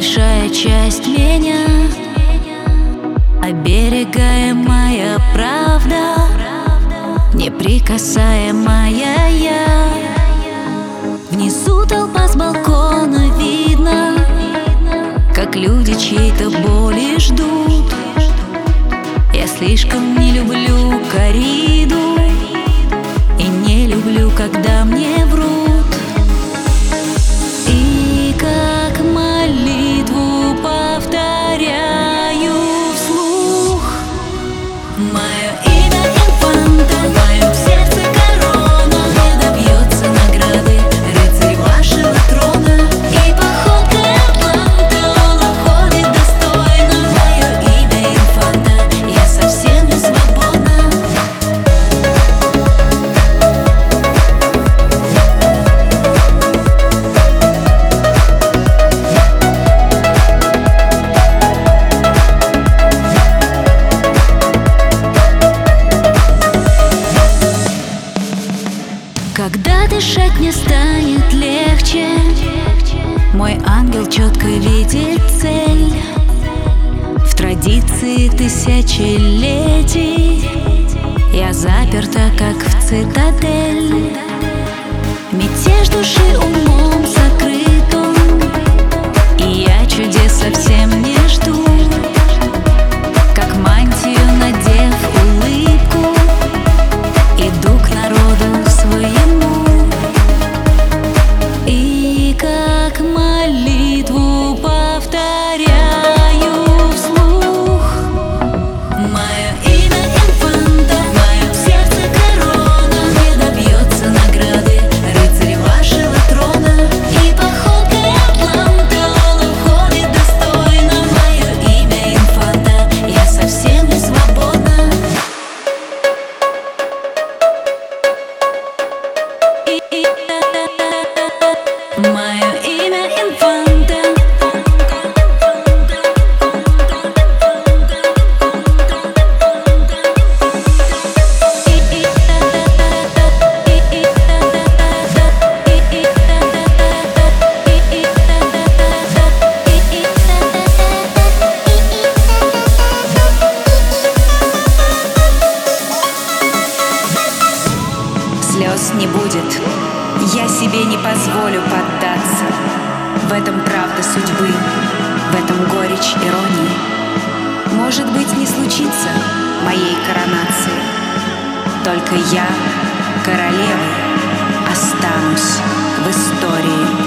большая часть меня, оберегаемая правда, неприкасаемая я. Внизу толпа с балкона, видно, как люди чьей-то боли ждут. Я слишком не люблю корриду и не люблю, когда мне врут. И как молитву повторяю вслух: мое имя Инфанта, в моем сердце корона, не добьется награды рыцарь вашего трона. И походкой Атланта он уходит достойно. Мое имя Инфанта, я совсем не свободна. Когда дышать мне станет легче, мой ангел четко видит цель. В традиции тысячелетий я заперта, как в цитадель. Мятеж души умом сокрыт он, и я чудес совсем не жду. Как мантию надев улыбку, иду к народу своему. И как молитву повторяю вслух: мое имя Инфанта, в моем сердце корона, не добьется награды рыцарь вашего трона. И походкой Атланта он уходит достойно. Мое имя Инфанта, я совсем не свободна. Мое имя Инфанта. Слез не будет, я себе не позволю поддаться. В этом правда судьбы, в этом горечь иронии. Может быть, не случится моей коронации, только я, королевой, останусь в истории.